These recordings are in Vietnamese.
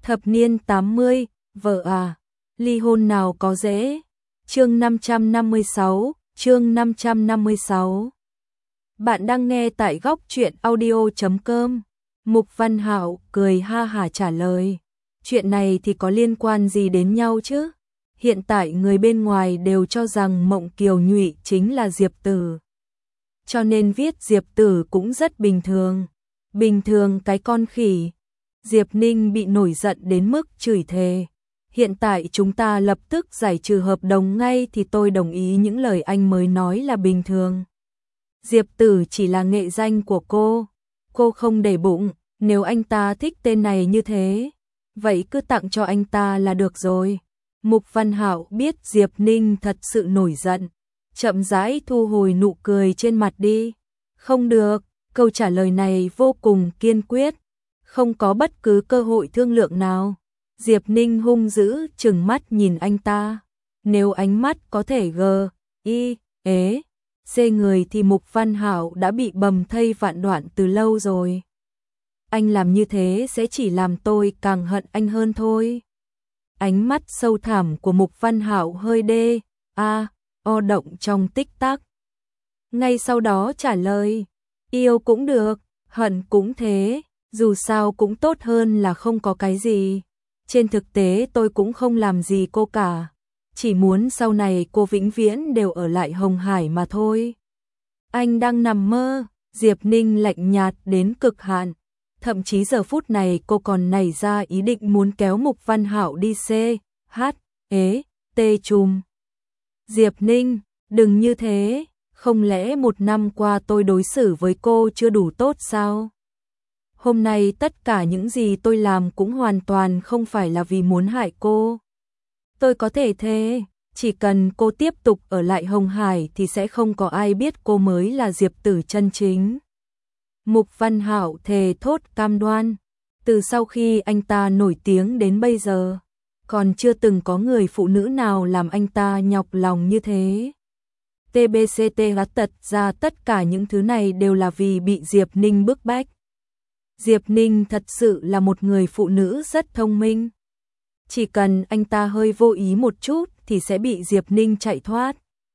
Thập niên 80, vợ à, ly hôn nào có dễ. Chương 556, chương 556. Bạn đang nghe tại góc truyện audio.com. Mục Văn Hạo cười ha hả trả lời. Chuyện này thì có liên quan gì đến nhau chứ? Hiện tại người bên ngoài đều cho rằng Mộng Kiều Nhụy chính là Diệp Tử. Cho nên viết Diệp Tử cũng rất bình thường. Bình thường cái con khỉ. Diệp Ninh bị nổi giận đến mức chửi thề. Hiện tại chúng ta lập tức giải trừ hợp đồng ngay thì tôi đồng ý những lời anh mới nói là bình thường. Diệp Tử chỉ là nghệ danh của cô không để bụng, nếu anh ta thích tên này như thế, vậy cứ tặng cho anh ta là được rồi. Mục Văn Hạo biết Diệp Ninh thật sự nổi giận, chậm rãi thu hồi nụ cười trên mặt đi. Không được, câu trả lời này vô cùng kiên quyết, không có bất cứ cơ hội thương lượng nào. Diệp Ninh hung dữ trừng mắt nhìn anh ta. Nếu ánh mắt có thể xê người thì Mục Văn Hạo đã bị bầm thây vạn đoạn từ lâu rồi. Anh làm như thế sẽ chỉ làm tôi càng hận anh hơn thôi. Ánh mắt sâu thẳm của Mục Văn Hạo hơi động trong tích tắc. Ngay sau đó trả lời, yêu cũng được, hận cũng thế, dù sao cũng tốt hơn là không có cái gì. Trên thực tế tôi cũng không làm gì cô cả, chỉ muốn sau này cô vĩnh viễn đều ở lại Hồng Hải mà thôi. Anh đang nằm mơ. Diệp Ninh lạnh nhạt đến cực hạn, thậm chí giờ phút này cô còn nảy ra ý định muốn kéo Mục Văn Hạo đi chùm. Diệp Ninh, đừng như thế, không lẽ một năm qua tôi đối xử với cô chưa đủ tốt sao? Hôm nay tất cả những gì tôi làm cũng hoàn toàn không phải là vì muốn hại cô. Tôi có thể thề, chỉ cần cô tiếp tục ở lại Hồng Hải thì sẽ không có ai biết cô mới là Diệp Tử chân chính. Mục Văn Hạo thề thốt cam đoan, từ sau khi anh ta nổi tiếng đến bây giờ, còn chưa từng có người phụ nữ nào làm anh ta nhọc lòng như thế. TBCT tật ra tất cả những thứ này đều là vì bị Diệp Ninh bức bách. Diệp Ninh thật sự là một người phụ nữ rất thông minh. Chỉ cần anh ta hơi vô ý một chút thì sẽ bị Diệp Ninh chạy thoát.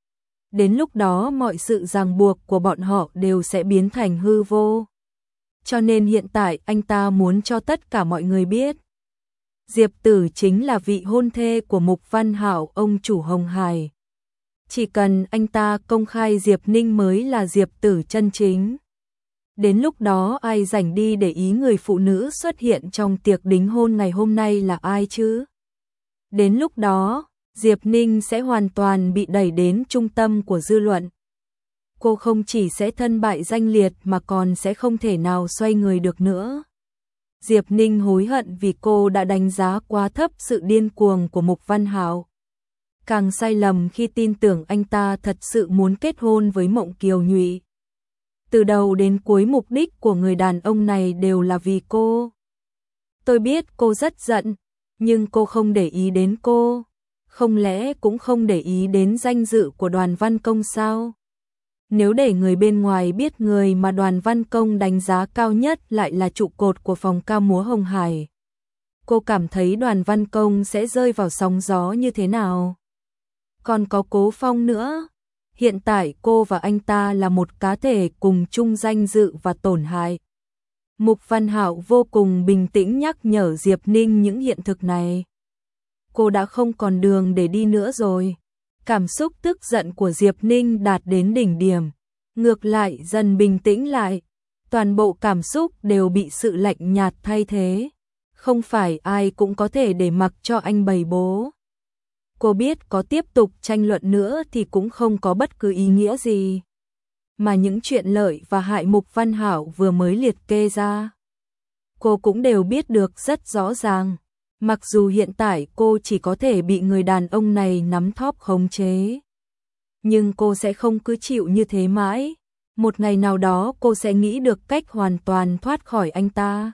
Đến lúc đó mọi sự ràng buộc của bọn họ đều sẽ biến thành hư vô. Cho nên hiện tại anh ta muốn cho tất cả mọi người biết. Diệp Tử chính là vị hôn thê của Mục Văn Hạo, ông chủ Hồng Hải. Chỉ cần anh ta công khai Diệp Ninh mới là Diệp Tử chân chính. Đến lúc đó ai rảnh đi để ý người phụ nữ xuất hiện trong tiệc đính hôn ngày hôm nay là ai chứ? Đến lúc đó, Diệp Ninh sẽ hoàn toàn bị đẩy đến trung tâm của dư luận. Cô không chỉ sẽ thân bại danh liệt mà còn sẽ không thể nào xoay người được nữa. Diệp Ninh hối hận vì cô đã đánh giá quá thấp sự điên cuồng của Mục Văn Hạo. Càng sai lầm khi tin tưởng anh ta thật sự muốn kết hôn với Mộng Kiều Nhụy. Từ đầu đến cuối mục đích của người đàn ông này đều là vì cô. Tôi biết cô rất giận, nhưng cô không để ý đến cô. Không lẽ cũng không để ý đến danh dự của Đoàn Văn Công sao? Nếu để người bên ngoài biết người mà Đoàn Văn Công đánh giá cao nhất lại là trụ cột của phòng ca múa Hồng Hải, cô cảm thấy Đoàn Văn Công sẽ rơi vào sóng gió như thế nào? Còn có Cố Phong nữa. Hiện tại cô và anh ta là một cá thể cùng chung danh dự và tổn hại. Mục Văn Hạo vô cùng bình tĩnh nhắc nhở Diệp Ninh những hiện thực này. Cô đã không còn đường để đi nữa rồi. Cảm xúc tức giận của Diệp Ninh đạt đến đỉnh điểm, ngược lại dần bình tĩnh lại. Toàn bộ cảm xúc đều bị sự lạnh nhạt thay thế. Không phải ai cũng có thể để mặc cho anh bày bố. Cô biết có tiếp tục tranh luận nữa thì cũng không có bất cứ ý nghĩa gì. Mà những chuyện lợi và hại Mục Văn Hạo vừa mới liệt kê ra, cô cũng đều biết được rất rõ ràng. Mặc dù hiện tại cô chỉ có thể bị người đàn ông này nắm thóp khống chế, nhưng cô sẽ không cứ chịu như thế mãi. Một ngày nào đó cô sẽ nghĩ được cách hoàn toàn thoát khỏi anh ta.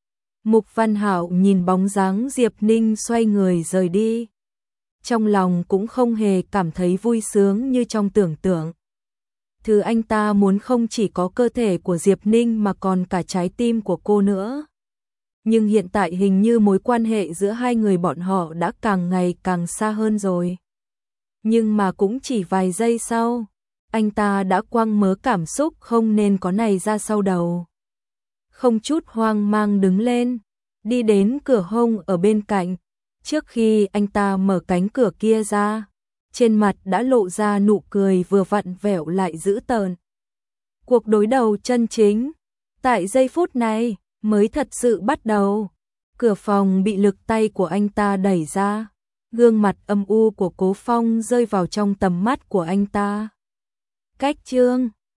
Mục Văn Hạo nhìn bóng dáng Diệp Ninh xoay người rời đi. Trong lòng cũng không hề cảm thấy vui sướng như trong tưởng tượng. Thứ anh ta muốn không chỉ có cơ thể của Diệp Ninh mà còn cả trái tim của cô nữa. Nhưng hiện tại hình như mối quan hệ giữa hai người bọn họ đã càng ngày càng xa hơn rồi. Nhưng mà cũng chỉ vài giây sau, anh ta đã quăng mớ cảm xúc không nên có này ra sau đầu. Không chút hoang mang đứng lên, đi đến cửa hông ở bên cạnh. Trước khi anh ta mở cánh cửa kia ra, trên mặt đã lộ ra nụ cười vừa vặn vẹo lại dữ tợn. Cuộc đối đầu chân chính, tại giây phút này, mới thật sự bắt đầu. Cửa phòng bị lực tay của anh ta đẩy ra, gương mặt âm u của Cố Phong rơi vào trong tầm mắt của anh ta. Cách chương